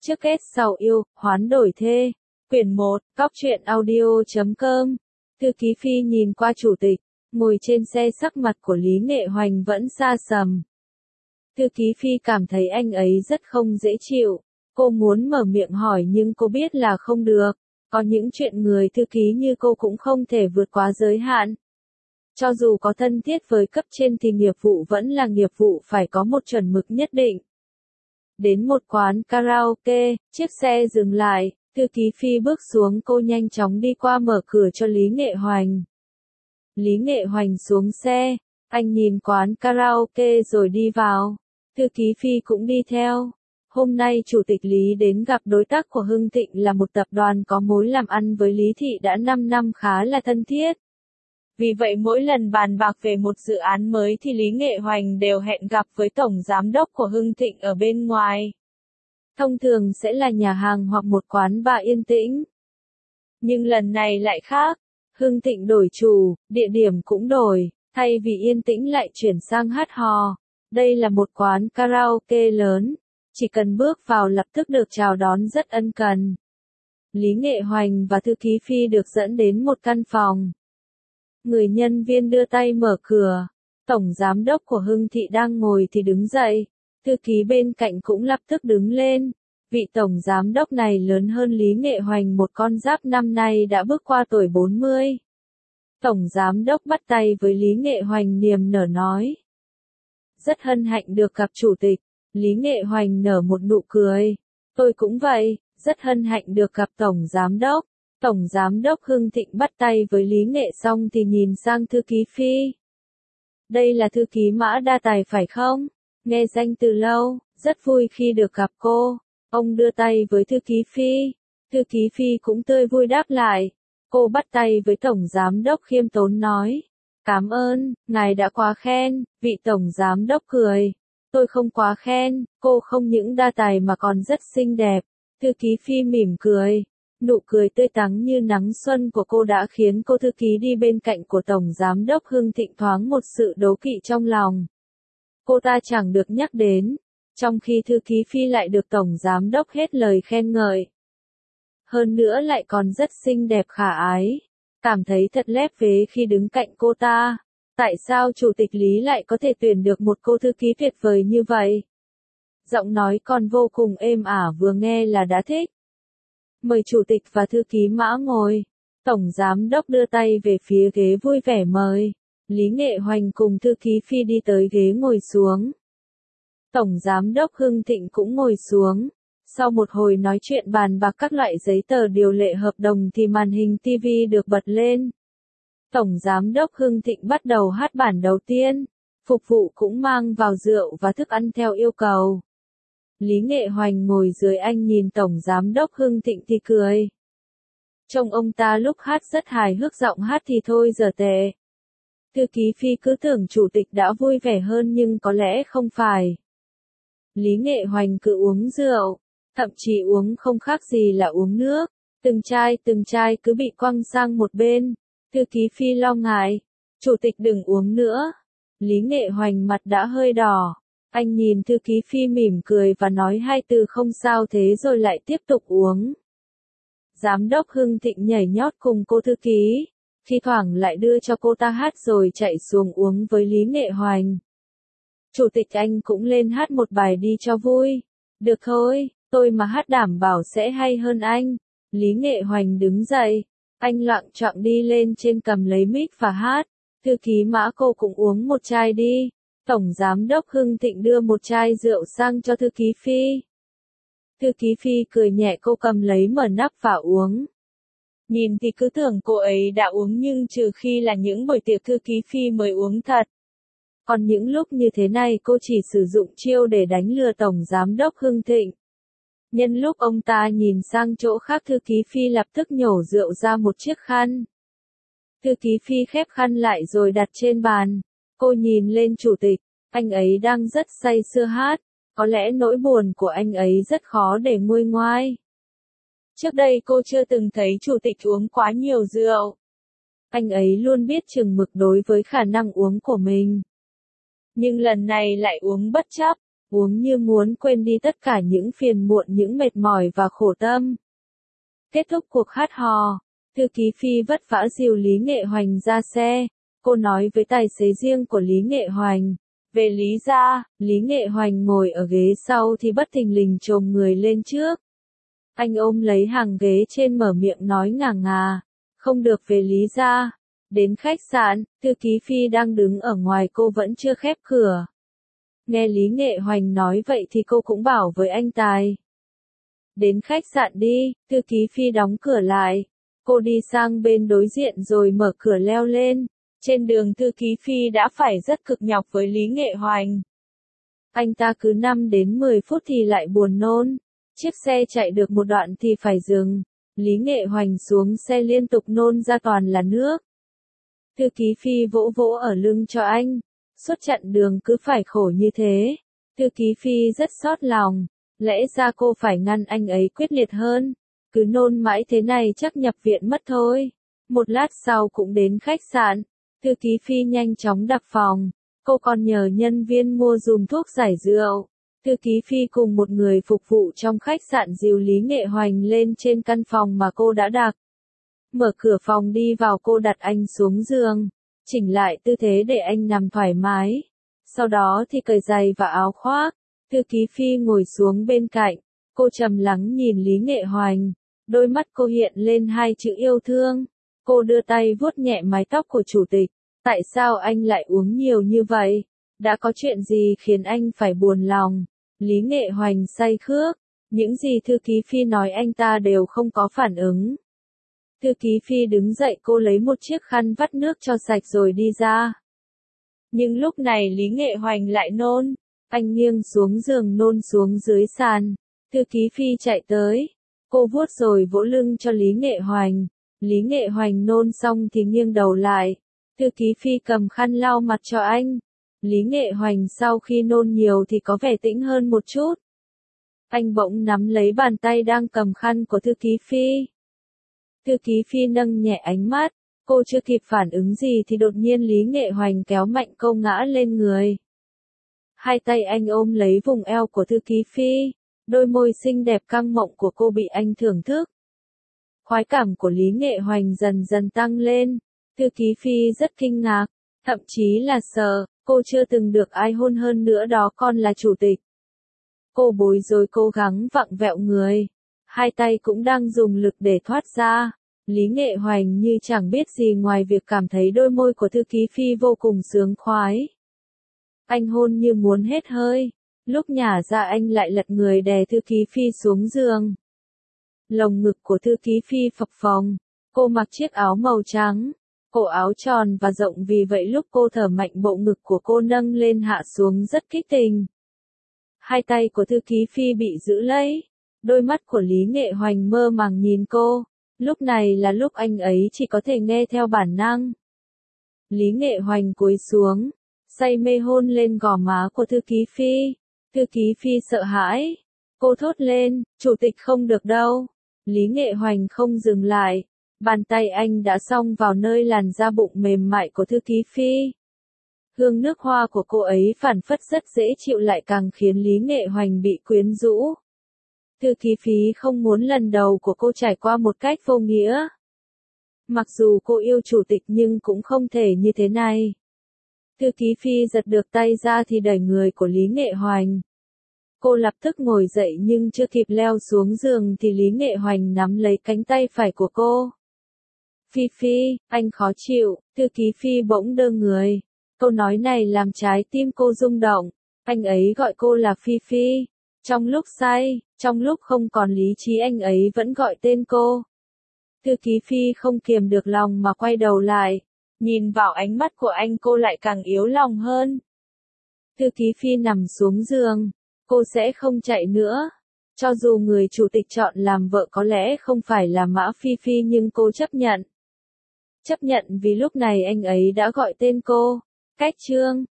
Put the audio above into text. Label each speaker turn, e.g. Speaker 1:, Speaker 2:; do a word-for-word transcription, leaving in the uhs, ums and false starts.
Speaker 1: Trước kết sau yêu, hoán đổi thê. Quyển một, cóc truyện audio chấm com. Thư ký Phi nhìn qua chủ tịch, ngồi trên xe sắc mặt của Lý Nghệ Hoành vẫn xa sầm. Thư ký Phi cảm thấy anh ấy rất không dễ chịu. Cô muốn mở miệng hỏi nhưng cô biết là không được. Có những chuyện người thư ký như cô cũng không thể vượt quá giới hạn. Cho dù có thân thiết với cấp trên thì nghiệp vụ vẫn là nghiệp vụ, phải có một chuẩn mực nhất định. Đến một quán karaoke, chiếc xe dừng lại, thư ký Phi bước xuống, cô nhanh chóng đi qua mở cửa cho Lý Nghệ Hoành. Lý Nghệ Hoành xuống xe, anh nhìn quán karaoke rồi đi vào. Thư ký Phi cũng đi theo. Hôm nay Chủ tịch Lý đến gặp đối tác của Hưng Thịnh là một tập đoàn có mối làm ăn với Lý Thị đã năm năm, khá là thân thiết. Vì vậy mỗi lần bàn bạc về một dự án mới thì Lý Nghệ Hoành đều hẹn gặp với Tổng Giám đốc của Hưng Thịnh ở bên ngoài. Thông thường sẽ là nhà hàng hoặc một quán bar yên tĩnh. Nhưng lần này lại khác. Hưng Thịnh đổi chủ, địa điểm cũng đổi, thay vì yên tĩnh lại chuyển sang hát hò. Đây là một quán karaoke lớn, chỉ cần bước vào lập tức được chào đón rất ân cần. Lý Nghệ Hoành và thư ký Phi được dẫn đến một căn phòng. Người nhân viên đưa tay mở cửa. Tổng giám đốc của Hưng Thị đang ngồi thì đứng dậy. Thư ký bên cạnh cũng lập tức đứng lên. Vị tổng giám đốc này lớn hơn Lý Nghệ Hoành một con giáp, năm nay đã bước qua tuổi bốn mươi. Tổng giám đốc bắt tay với Lý Nghệ Hoành niềm nở nói. Rất hân hạnh được gặp chủ tịch. Lý Nghệ Hoành nở một nụ cười. Tôi cũng vậy, rất hân hạnh được gặp tổng giám đốc. Tổng giám đốc Hưng Thịnh bắt tay với Lý Nghệ xong thì nhìn sang thư ký Phi. Đây là thư ký Mã Đa Tài phải không? Nghe danh từ lâu, rất vui khi được gặp cô. Ông đưa tay với thư ký Phi. Thư ký Phi cũng tươi vui đáp lại. Cô bắt tay với tổng giám đốc khiêm tốn nói. Cảm ơn, ngài đã quá khen. Vị tổng giám đốc cười. Tôi không quá khen, cô không những đa tài mà còn rất xinh đẹp. Thư ký Phi mỉm cười. Nụ cười tươi tắn như nắng xuân của cô đã khiến cô thư ký đi bên cạnh của Tổng Giám đốc Hưng Thịnh thoáng một sự đố kỵ trong lòng. Cô ta chẳng được nhắc đến, trong khi thư ký Phi lại được Tổng Giám đốc hết lời khen ngợi. Hơn nữa lại còn rất xinh đẹp khả ái. Cảm thấy thật lép vế khi đứng cạnh cô ta. Tại sao Chủ tịch Lý lại có thể tuyển được một cô thư ký tuyệt vời như vậy? Giọng nói còn vô cùng êm ả, vừa nghe là đã thích. Mời chủ tịch và thư ký Mã ngồi. Tổng giám đốc đưa tay về phía ghế vui vẻ mời. Lý Nghệ Hoành cùng thư ký Phi đi tới ghế ngồi xuống. Tổng giám đốc Hưng Thịnh cũng ngồi xuống. Sau một hồi nói chuyện bàn bạc các loại giấy tờ điều lệ hợp đồng thì màn hình ti vi được bật lên. Tổng giám đốc Hưng Thịnh bắt đầu hát bản đầu tiên. Phục vụ cũng mang vào rượu và thức ăn theo yêu cầu. Lý Nghệ Hoành ngồi dưới anh nhìn Tổng Giám đốc Hưng Thịnh thì cười. Trông ông ta lúc hát rất hài hước, giọng hát thì thôi giờ tệ. Thư ký Phi cứ tưởng chủ tịch đã vui vẻ hơn nhưng có lẽ không phải. Lý Nghệ Hoành cứ uống rượu, thậm chí uống không khác gì là uống nước. Từng chai từng chai cứ bị quăng sang một bên. Thư ký Phi lo ngại. Chủ tịch đừng uống nữa. Lý Nghệ Hoành mặt đã hơi đỏ. Anh nhìn thư ký Phi mỉm cười và nói hai từ không sao thế rồi lại tiếp tục uống. Giám đốc Hưng Thịnh nhảy nhót cùng cô thư ký, thi thoảng lại đưa cho cô ta hát rồi chạy xuống uống với Lý Nghệ Hoành. Chủ tịch anh cũng lên hát một bài đi cho vui. Được thôi, tôi mà hát đảm bảo sẽ hay hơn anh. Lý Nghệ Hoành đứng dậy, anh loạng choạng đi lên trên cầm lấy mic và hát. Thư ký Mã, cô cũng uống một chai đi. Tổng giám đốc Hưng Thịnh đưa một chai rượu sang cho thư ký Phi. Thư ký Phi cười nhẹ, cô cầm lấy mở nắp và uống. Nhìn thì cứ tưởng cô ấy đã uống nhưng trừ khi là những buổi tiệc thư ký Phi mới uống thật. Còn những lúc như thế này cô chỉ sử dụng chiêu để đánh lừa Tổng giám đốc Hưng Thịnh. Nhân lúc ông ta nhìn sang chỗ khác, thư ký Phi lập tức nhổ rượu ra một chiếc khăn. Thư ký Phi khép khăn lại rồi đặt trên bàn. Cô nhìn lên chủ tịch, anh ấy đang rất say sưa hát, có lẽ nỗi buồn của anh ấy rất khó để nguôi ngoai. Trước đây cô chưa từng thấy chủ tịch uống quá nhiều rượu. Anh ấy luôn biết chừng mực đối với khả năng uống của mình. Nhưng lần này lại uống bất chấp, uống như muốn quên đi tất cả những phiền muộn, những mệt mỏi và khổ tâm. Kết thúc cuộc hát hò, thư ký Phi vất vả dìu Lý Nghệ Hoành ra xe. Cô nói với tài xế riêng của Lý Nghệ Hoành, về Lý gia. Lý Nghệ Hoành ngồi ở ghế sau thì bất thình lình chồm người lên trước. Anh ôm lấy hàng ghế trên mở miệng nói ngà ngà, không được về Lý gia. Đến khách sạn, thư ký Phi đang đứng ở ngoài, cô vẫn chưa khép cửa. Nghe Lý Nghệ Hoành nói vậy thì cô cũng bảo với anh Tài. Đến khách sạn đi, thư ký Phi đóng cửa lại. Cô đi sang bên đối diện rồi mở cửa leo lên. Trên đường thư ký Phi đã phải rất cực nhọc với Lý Nghệ Hoành. Anh ta cứ năm đến mười phút thì lại buồn nôn. Chiếc xe chạy được một đoạn thì phải dừng. Lý Nghệ Hoành xuống xe liên tục nôn ra toàn là nước. Thư ký Phi vỗ vỗ ở lưng cho anh. Suốt chặng đường cứ phải khổ như thế. Thư ký Phi rất xót lòng. Lẽ ra cô phải ngăn anh ấy quyết liệt hơn. Cứ nôn mãi thế này chắc nhập viện mất thôi. Một lát sau cũng đến khách sạn. Thư ký Phi nhanh chóng đặt phòng. Cô còn nhờ nhân viên mua dùm thuốc giải rượu. Thư ký Phi cùng một người phục vụ trong khách sạn dìu Lý Nghệ Hoành lên trên căn phòng mà cô đã đặt. Mở cửa phòng đi vào, cô đặt anh xuống giường. Chỉnh lại tư thế để anh nằm thoải mái. Sau đó thì cởi giày và áo khoác. Thư ký Phi ngồi xuống bên cạnh. Cô trầm lắng nhìn Lý Nghệ Hoành. Đôi mắt cô hiện lên hai chữ yêu thương. Cô đưa tay vuốt nhẹ mái tóc của chủ tịch. Tại sao anh lại uống nhiều như vậy? Đã có chuyện gì khiến anh phải buồn lòng? Lý Nghệ Hoành say khước. Những gì thư ký Phi nói anh ta đều không có phản ứng. Thư ký Phi đứng dậy, cô lấy một chiếc khăn vắt nước cho sạch rồi đi ra. Nhưng lúc này Lý Nghệ Hoành lại nôn. Anh nghiêng xuống giường nôn xuống dưới sàn. Thư ký Phi chạy tới. Cô vuốt rồi vỗ lưng cho Lý Nghệ Hoành. Lý Nghệ Hoành nôn xong thì nghiêng đầu lại. Thư ký Phi cầm khăn lau mặt cho anh. Lý Nghệ Hoành sau khi nôn nhiều thì có vẻ tĩnh hơn một chút. Anh bỗng nắm lấy bàn tay đang cầm khăn của thư ký Phi. Thư ký Phi nâng nhẹ ánh mắt. Cô chưa kịp phản ứng gì thì đột nhiên Lý Nghệ Hoành kéo mạnh cô ngã lên người. Hai tay anh ôm lấy vùng eo của thư ký Phi. Đôi môi xinh đẹp căng mọng của cô bị anh thưởng thức. Khoái cảm của Lý Nghệ Hoành dần dần tăng lên. Thư ký Phi rất kinh ngạc, thậm chí là sợ. Cô chưa từng được ai hôn hơn nữa, đó còn là chủ tịch. Cô bối rối cố gắng vặn vẹo người. Hai tay cũng đang dùng lực để thoát ra. Lý Nghệ Hoành như chẳng biết gì ngoài việc cảm thấy đôi môi của thư ký Phi vô cùng sướng khoái. Anh hôn như muốn hết hơi. Lúc nhả ra anh lại lật người đè thư ký Phi xuống giường. Lồng ngực của thư ký Phi phập phồng. Cô mặc chiếc áo màu trắng. Cổ áo tròn và rộng, vì vậy lúc cô thở mạnh bộ ngực của cô nâng lên hạ xuống rất kích tình. Hai tay của thư ký Phi bị giữ lấy. Đôi mắt của Lý Nghệ Hoành mơ màng nhìn cô. Lúc này là lúc anh ấy chỉ có thể nghe theo bản năng. Lý Nghệ Hoành cúi xuống, say mê hôn lên gò má của thư ký Phi. Thư ký Phi sợ hãi. Cô thốt lên, chủ tịch không được đâu. Lý Nghệ Hoành không dừng lại. Bàn tay anh đã xông vào nơi làn da bụng mềm mại của thư ký Phi. Hương nước hoa của cô ấy phảng phất rất dễ chịu, lại càng khiến Lý Nghệ Hoành bị quyến rũ. Thư ký Phi không muốn lần đầu của cô trải qua một cách vô nghĩa. Mặc dù cô yêu chủ tịch nhưng cũng không thể như thế này. Thư ký Phi giật được tay ra thì đẩy người của Lý Nghệ Hoành. Cô lập tức ngồi dậy nhưng chưa kịp leo xuống giường thì Lý Nghệ Hoành nắm lấy cánh tay phải của cô. Phi Phi, anh khó chịu. Thư ký Phi bỗng đơ người. Câu nói này làm trái tim cô rung động. Anh ấy gọi cô là Phi Phi. Trong lúc say, trong lúc không còn lý trí anh ấy vẫn gọi tên cô. Thư ký Phi không kiềm được lòng mà quay đầu lại. Nhìn vào ánh mắt của anh cô lại càng yếu lòng hơn. Thư ký Phi nằm xuống giường. Cô sẽ không chạy nữa. Cho dù người chủ tịch chọn làm vợ có lẽ không phải là Mã Phi Phi nhưng cô chấp nhận. Chấp nhận vì lúc này anh ấy đã gọi tên cô. Cách chương